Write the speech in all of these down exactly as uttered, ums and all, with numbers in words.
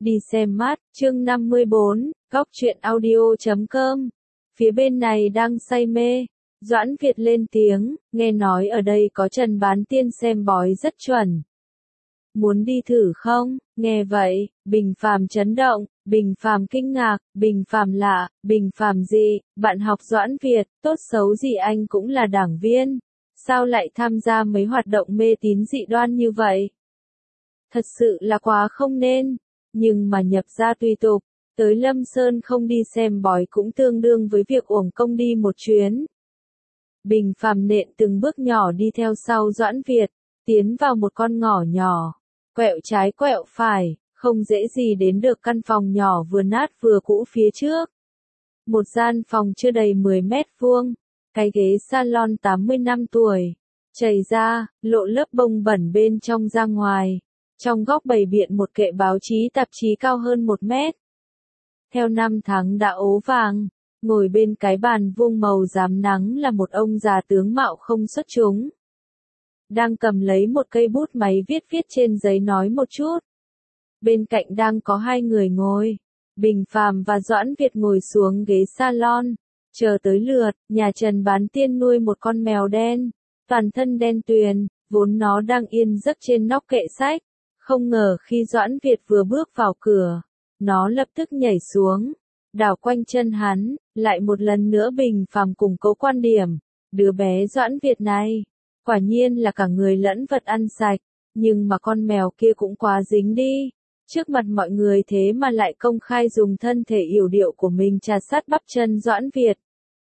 Đi xem mắt, chương năm mươi bốn, góc truyện audio chấm com. Phía bên này đang say mê. Doãn Việt lên tiếng, nghe nói ở đây có Trần Bán Tiên xem bói rất chuẩn. Muốn đi thử không? Nghe vậy, Bình Phàm chấn động, Bình Phàm kinh ngạc, Bình Phàm lạ, Bình Phàm gì? Bạn học Doãn Việt, tốt xấu gì anh cũng là đảng viên. Sao lại tham gia mấy hoạt động mê tín dị đoan như vậy? Thật sự là quá không nên. Nhưng mà nhập ra tùy tục, tới Lâm Sơn không đi xem bói cũng tương đương với việc uổng công đi một chuyến. Bình Phàm nện từng bước nhỏ đi theo sau Doãn Việt, tiến vào một con ngõ nhỏ, quẹo trái quẹo phải, không dễ gì đến được căn phòng nhỏ vừa nát vừa cũ phía trước. Một gian phòng chưa đầy mười mét vuông, cái ghế salon tám mươi năm tuổi, chảy ra, lộ lớp bông bẩn bên trong ra ngoài. Trong góc bày biện một kệ báo chí tạp chí cao hơn một mét. Theo năm tháng đã ố vàng, ngồi bên cái bàn vuông màu rám nắng là một ông già tướng mạo không xuất chúng. Đang cầm lấy một cây bút máy viết viết trên giấy nói một chút. Bên cạnh đang có hai người ngồi. Bình Phàm và Doãn Việt ngồi xuống ghế salon. Chờ tới lượt, nhà Trần Bán Tiên nuôi một con mèo đen. Toàn thân đen tuyền, vốn nó đang yên giấc trên nóc kệ sách. Không ngờ khi Doãn Việt vừa bước vào cửa, nó lập tức nhảy xuống, đảo quanh chân hắn, lại một lần nữa Bình Phàm củng cố quan điểm, đứa bé Doãn Việt này, quả nhiên là cả người lẫn vật ăn sạch, nhưng mà con mèo kia cũng quá dính đi, trước mặt mọi người thế mà lại công khai dùng thân thể yểu điệu của mình trà sát bắp chân Doãn Việt.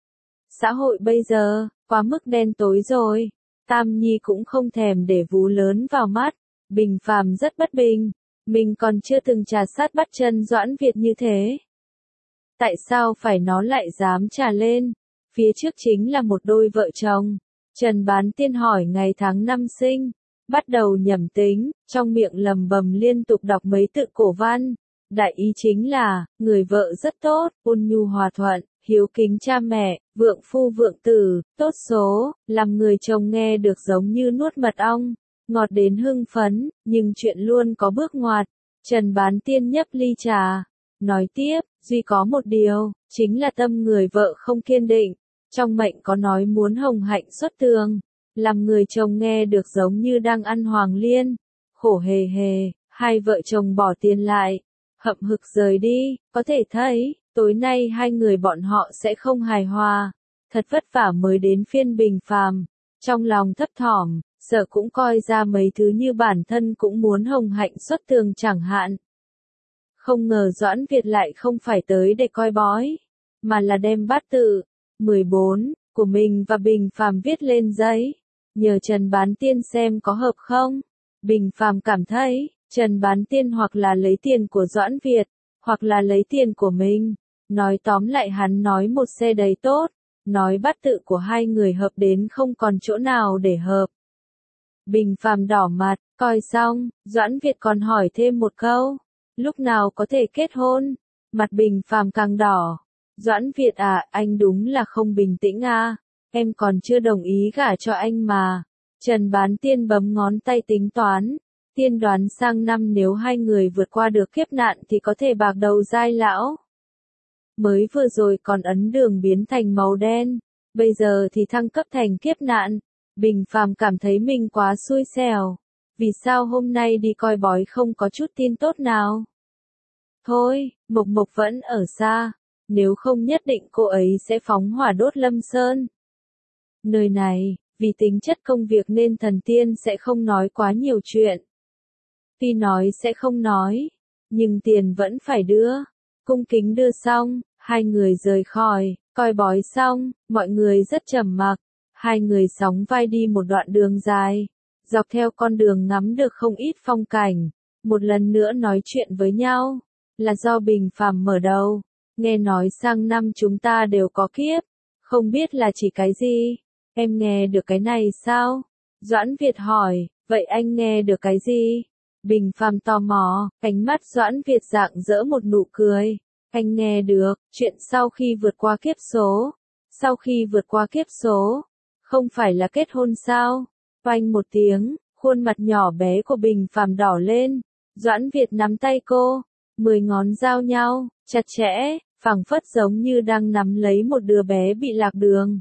Xã hội bây giờ, quá mức đen tối rồi, Tam Nhi cũng không thèm để vú lớn vào mắt. Bình Phàm rất bất bình, mình còn chưa từng trà sát bắt chân Doãn Việt như thế. Tại sao phải nó lại dám trà lên? Phía trước chính là một đôi vợ chồng. Trần Bán Tiên hỏi ngày tháng năm sinh, bắt đầu nhẩm tính, trong miệng lầm bầm liên tục đọc mấy tự cổ văn. Đại ý chính là, người vợ rất tốt, ôn nhu hòa thuận, hiếu kính cha mẹ, vượng phu vượng tử, tốt số, làm người chồng nghe được giống như nuốt mật ong. Ngọt đến hưng phấn, nhưng chuyện luôn có bước ngoặt. Trần Bán Tiên nhấp ly trà, nói tiếp, duy có một điều, chính là tâm người vợ không kiên định. Trong mệnh có nói muốn hồng hạnh xuất tường, làm người chồng nghe được giống như đang ăn hoàng liên. Khổ hề hề, hai vợ chồng bỏ tiền lại, hậm hực rời đi, có thể thấy, tối nay hai người bọn họ sẽ không hài hòa. Thật vất vả mới đến phiên Bình Phàm, trong lòng thấp thỏm. Sợ cũng coi ra mấy thứ như bản thân cũng muốn hồng hạnh xuất tường chẳng hạn. Không ngờ Doãn Việt lại không phải tới để coi bói, mà là đem bát tự mười bốn của mình và Bình Phàm viết lên giấy, nhờ Trần Bán Tiên xem có hợp không. Bình Phàm cảm thấy, Trần Bán Tiên hoặc là lấy tiền của Doãn Việt, hoặc là lấy tiền của mình. Nói tóm lại hắn nói một xe đầy tốt, nói bát tự của hai người hợp đến không còn chỗ nào để hợp. Bình Phàm đỏ mặt, coi xong, Doãn Việt còn hỏi thêm một câu, lúc nào có thể kết hôn? Mặt Bình Phàm càng đỏ. Doãn Việt à, anh đúng là không bình tĩnh à, em còn chưa đồng ý gả cho anh mà. Trần Bán Tiên bấm ngón tay tính toán, tiên đoán sang năm nếu hai người vượt qua được kiếp nạn thì có thể bạc đầu giai lão. Mới vừa rồi còn ấn đường biến thành màu đen, bây giờ thì thăng cấp thành kiếp nạn. Bình Phàm cảm thấy mình quá xui xẻo. Vì sao hôm nay đi coi bói không có chút tin tốt nào? Thôi, Mộc Mộc vẫn ở xa. Nếu không nhất định cô ấy sẽ phóng hỏa đốt Lâm Sơn. Nơi này, vì tính chất công việc nên thần tiên sẽ không nói quá nhiều chuyện. Tuy nói sẽ không nói, nhưng tiền vẫn phải đưa. Cung kính đưa xong, hai người rời khỏi, coi bói xong, mọi người rất trầm mặc. Hai người sóng vai đi một đoạn đường dài, dọc theo con đường ngắm được không ít phong cảnh, một lần nữa nói chuyện với nhau, là do Bình Phàm mở đầu, nghe nói sang năm chúng ta đều có kiếp, không biết là chỉ cái gì, em nghe được cái này sao? Doãn Việt hỏi, vậy anh nghe được cái gì? Bình Phàm tò mò, ánh mắt Doãn Việt rạng rỡ một nụ cười, anh nghe được, chuyện sau khi vượt qua kiếp số, sau khi vượt qua kiếp số. Không phải là kết hôn sao? Oanh một tiếng, khuôn mặt nhỏ bé của Bình Phàm đỏ lên. Doãn Việt nắm tay cô. Mười ngón giao nhau, chặt chẽ, phảng phất giống như đang nắm lấy một đứa bé bị lạc đường.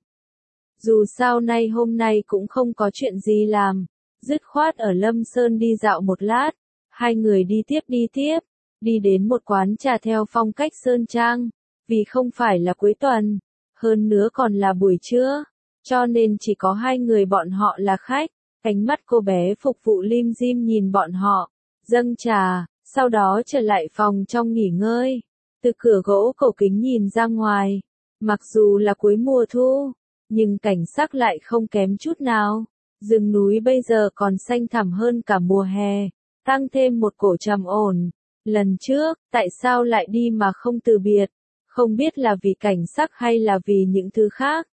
Dù sao nay hôm nay cũng không có chuyện gì làm, dứt khoát ở Lâm Sơn đi dạo một lát, hai người đi tiếp đi tiếp, đi đến một quán trà theo phong cách Sơn Trang, vì không phải là cuối tuần, hơn nữa còn là buổi trưa, cho nên chỉ có hai người bọn họ là khách. Ánh mắt cô bé phục vụ lim dim nhìn bọn họ, dâng trà, sau đó trở lại phòng trong nghỉ ngơi. Từ cửa gỗ cổ kính nhìn ra ngoài, mặc dù là cuối mùa thu, nhưng cảnh sắc lại không kém chút nào. Rừng núi bây giờ còn xanh thẳm hơn cả mùa hè, tăng thêm một cổ trầm ổn. Lần trước, tại sao lại đi mà không từ biệt? Không biết là vì cảnh sắc hay là vì những thứ khác.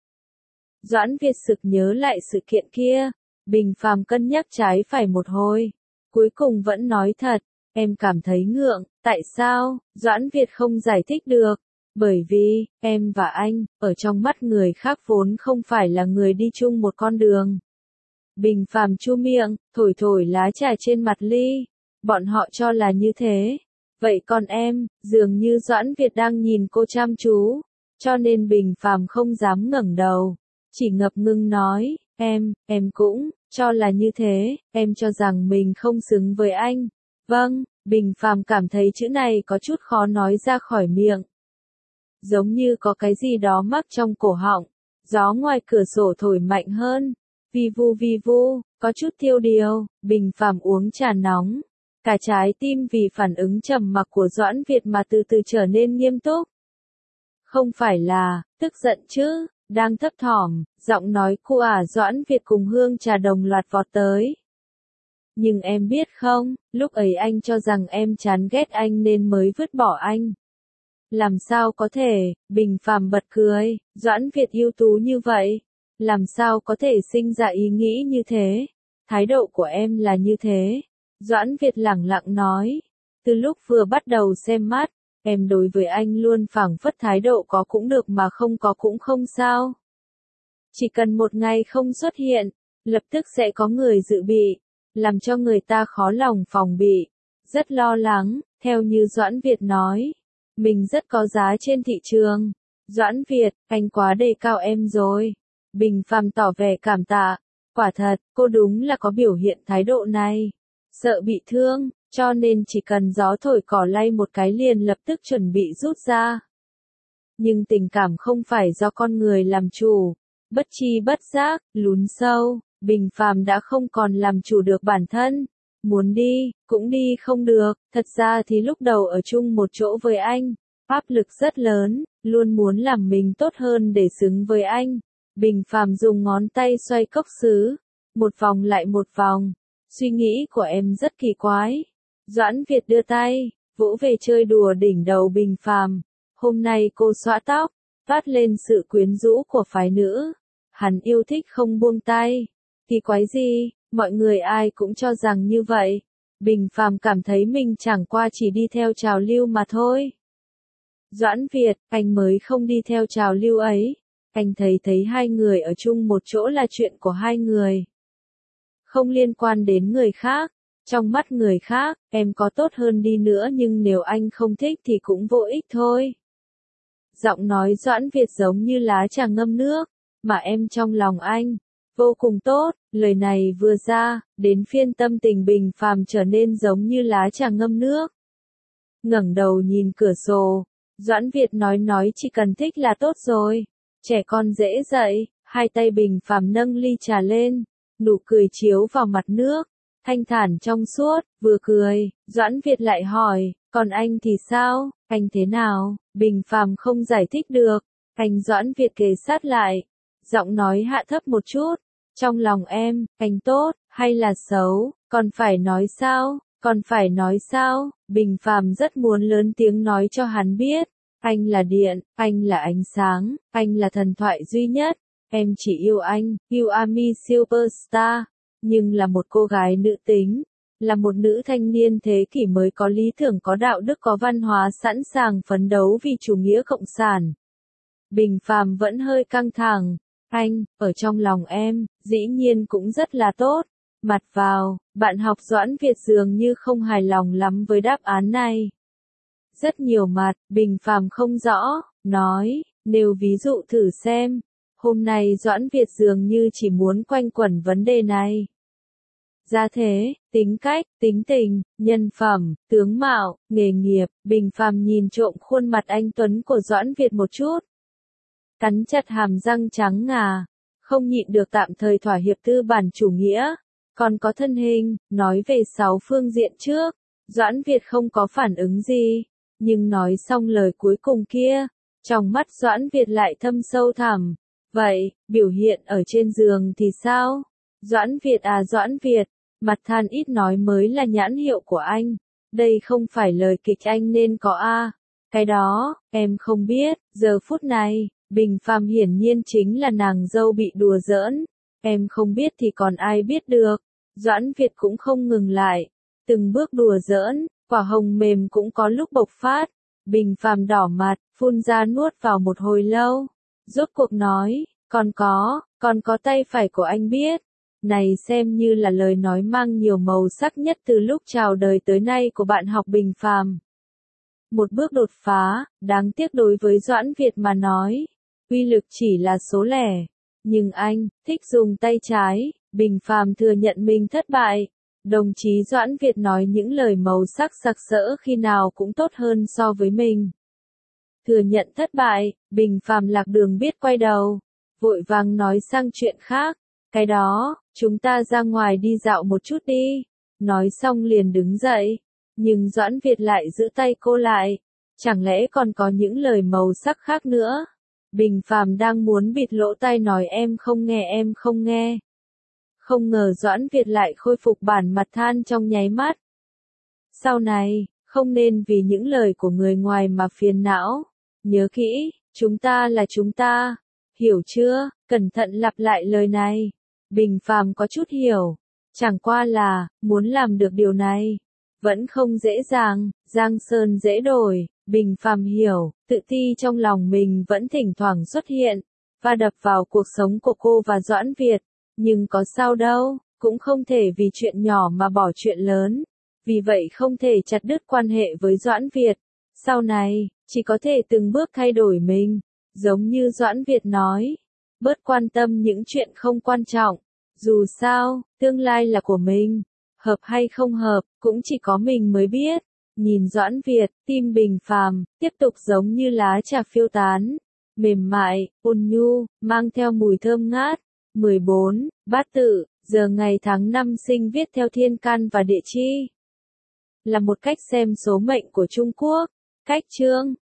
Doãn Việt sực nhớ lại sự kiện kia. Bình Phàm cân nhắc trái phải một hồi, cuối cùng vẫn nói thật, em cảm thấy ngượng. Tại sao? Doãn Việt không giải thích được. Bởi vì, em và anh, ở trong mắt người khác vốn không phải là người đi chung một con đường. Bình Phàm chu miệng, thổi thổi lá trà trên mặt ly. Bọn họ cho là như thế. Vậy còn em, dường như Doãn Việt đang nhìn cô chăm chú, cho nên Bình Phàm không dám ngẩng đầu, chỉ ngập ngừng nói, em, em cũng cho là như thế, em cho rằng mình không xứng với anh. Vâng, Bình Phàm cảm thấy chữ này có chút khó nói ra khỏi miệng. Giống như có cái gì đó mắc trong cổ họng, gió ngoài cửa sổ thổi mạnh hơn, vi vu vi vu, có chút thiêu điều. Bình Phàm uống trà nóng, cả trái tim vì phản ứng trầm mặc của Doãn Việt mà từ từ trở nên nghiêm túc. Không phải là, tức giận chứ, đang thấp thỏm, giọng nói của ả Doãn Việt cùng hương trà đồng loạt vọt tới. Nhưng em biết không, lúc ấy anh cho rằng em chán ghét anh nên mới vứt bỏ anh. Làm sao có thể? Bình Phàm bật cười, Doãn Việt ưu tú như vậy, làm sao có thể sinh ra ý nghĩ như thế? Thái độ của em là như thế. Doãn Việt lẳng lặng nói, từ lúc vừa bắt đầu xem mắt, em đối với anh luôn phảng phất thái độ có cũng được mà không có cũng không sao. Chỉ cần một ngày không xuất hiện, lập tức sẽ có người dự bị, làm cho người ta khó lòng phòng bị, rất lo lắng. Theo như Doãn Việt nói, mình rất có giá trên thị trường. Doãn Việt, anh quá đề cao em rồi. Bình Phàm tỏ vẻ cảm tạ, quả thật, cô đúng là có biểu hiện thái độ này. Sợ bị thương, cho nên chỉ cần gió thổi cỏ lay một cái liền lập tức chuẩn bị rút ra. Nhưng tình cảm không phải do con người làm chủ, bất chi bất giác, lún sâu, Bình Phàm đã không còn làm chủ được bản thân. Muốn đi, cũng đi không được. Thật ra thì lúc đầu ở chung một chỗ với anh, áp lực rất lớn, luôn muốn làm mình tốt hơn để xứng với anh. Bình Phàm dùng ngón tay xoay cốc sứ, một vòng lại một vòng. Suy nghĩ của em rất kỳ quái. Doãn Việt đưa tay, vỗ về chơi đùa đỉnh đầu Bình Phàm. Hôm nay cô xõa tóc, toát lên sự quyến rũ của phái nữ. Hắn yêu thích không buông tay. Kỳ quái gì, mọi người ai cũng cho rằng như vậy. Bình Phàm cảm thấy mình chẳng qua chỉ đi theo trào lưu mà thôi. Doãn Việt, anh mới không đi theo trào lưu ấy. Anh thấy thấy hai người ở chung một chỗ là chuyện của hai người. Không liên quan đến người khác. Trong mắt người khác, em có tốt hơn đi nữa nhưng nếu anh không thích thì cũng vô ích thôi. Giọng nói Doãn Việt giống như lá trà ngâm nước, mà em trong lòng anh, vô cùng tốt. Lời này vừa ra, đến phiên tâm tình Bình Phàm trở nên giống như lá trà ngâm nước. Ngẩng đầu nhìn cửa sổ, Doãn Việt nói nói chỉ cần thích là tốt rồi. Trẻ con dễ dạy, hai tay Bình Phàm nâng ly trà lên, nụ cười chiếu vào mặt nước, thanh thản trong suốt. Vừa cười, Doãn Việt lại hỏi, còn anh thì sao, anh thế nào? Bình Phàm không giải thích được, anh Doãn Việt kề sát lại, giọng nói hạ thấp một chút, trong lòng em, anh tốt, hay là xấu, còn phải nói sao, còn phải nói sao? Bình Phàm rất muốn lớn tiếng nói cho hắn biết, anh là điện, anh là ánh sáng, anh là thần thoại duy nhất, em chỉ yêu anh, yêu Ami Superstar, nhưng là một cô gái nữ tính, là một nữ thanh niên thế kỷ mới có lý tưởng có đạo đức có văn hóa sẵn sàng phấn đấu vì chủ nghĩa cộng sản. Bình Phàm vẫn hơi căng thẳng, anh, ở trong lòng em, dĩ nhiên cũng rất là tốt. Mặt vào, bạn học Doãn Việt dường như không hài lòng lắm với đáp án này. Rất nhiều mặt, Bình Phàm không rõ, nói, nếu ví dụ thử xem, hôm nay Doãn Việt dường như chỉ muốn quanh quẩn vấn đề này. Gia thế, tính cách, tính tình, nhân phẩm, tướng mạo, nghề nghiệp, Bình Phàm nhìn trộm khuôn mặt anh tuấn của Doãn Việt một chút. Cắn chặt hàm răng trắng ngà, không nhịn được tạm thời thỏa hiệp tư bản chủ nghĩa, còn có thân hình, nói về sáu phương diện trước, Doãn Việt không có phản ứng gì, nhưng nói xong lời cuối cùng kia, trong mắt Doãn Việt lại thâm sâu thẳm. Vậy, biểu hiện ở trên giường thì sao? Doãn Việt à Doãn Việt, mặt than ít nói mới là nhãn hiệu của anh, đây không phải lời kịch anh nên có a. Cái đó, em không biết, giờ phút này, Bình Phàm hiển nhiên chính là nàng dâu bị đùa giỡn, em không biết thì còn ai biết được. Doãn Việt cũng không ngừng lại, từng bước đùa giỡn, quả hồng mềm cũng có lúc bộc phát. Bình Phàm đỏ mặt, phun ra nuốt vào một hồi lâu, rốt cuộc nói, còn có, còn có tay phải của anh biết. Này xem như là lời nói mang nhiều màu sắc nhất từ lúc chào đời tới nay của bạn học Bình Phàm. Một bước đột phá, đáng tiếc đối với Doãn Việt mà nói, uy lực chỉ là số lẻ, nhưng anh thích dùng tay trái. Bình Phàm thừa nhận mình thất bại. Đồng chí Doãn Việt nói những lời màu sắc sặc sỡ khi nào cũng tốt hơn so với mình. Thừa nhận thất bại, Bình Phàm lạc đường biết quay đầu, vội vàng nói sang chuyện khác. Cái đó, chúng ta ra ngoài đi dạo một chút đi. Nói xong liền đứng dậy, nhưng Doãn Việt lại giữ tay cô lại. Chẳng lẽ còn có những lời màu sắc khác nữa? Bình Phàm đang muốn bịt lỗ tai nói em không nghe em không nghe. Không ngờ Doãn Việt lại khôi phục bản mặt than trong nháy mắt. Sau này, không nên vì những lời của người ngoài mà phiền não. Nhớ kỹ, chúng ta là chúng ta. Hiểu chưa? Cẩn thận lặp lại lời này. Bình Phàm có chút hiểu. Chẳng qua là, muốn làm được điều này. Vẫn không dễ dàng, giang sơn dễ đổi. Bình Phàm hiểu, tự ti trong lòng mình vẫn thỉnh thoảng xuất hiện, và đập vào cuộc sống của cô và Doãn Việt. Nhưng có sao đâu, cũng không thể vì chuyện nhỏ mà bỏ chuyện lớn. Vì vậy không thể chặt đứt quan hệ với Doãn Việt. Sau này, chỉ có thể từng bước thay đổi mình. Giống như Doãn Việt nói, bớt quan tâm những chuyện không quan trọng. Dù sao, tương lai là của mình. Hợp hay không hợp, cũng chỉ có mình mới biết. Nhìn Doãn Việt, tim Bình Phàm tiếp tục giống như lá trà phiêu tán. Mềm mại, ôn nhu, mang theo mùi thơm ngát. mười bốn. Bát tự, giờ ngày tháng năm sinh viết theo thiên can và địa chi. Là một cách xem số mệnh của Trung Quốc. Cách chương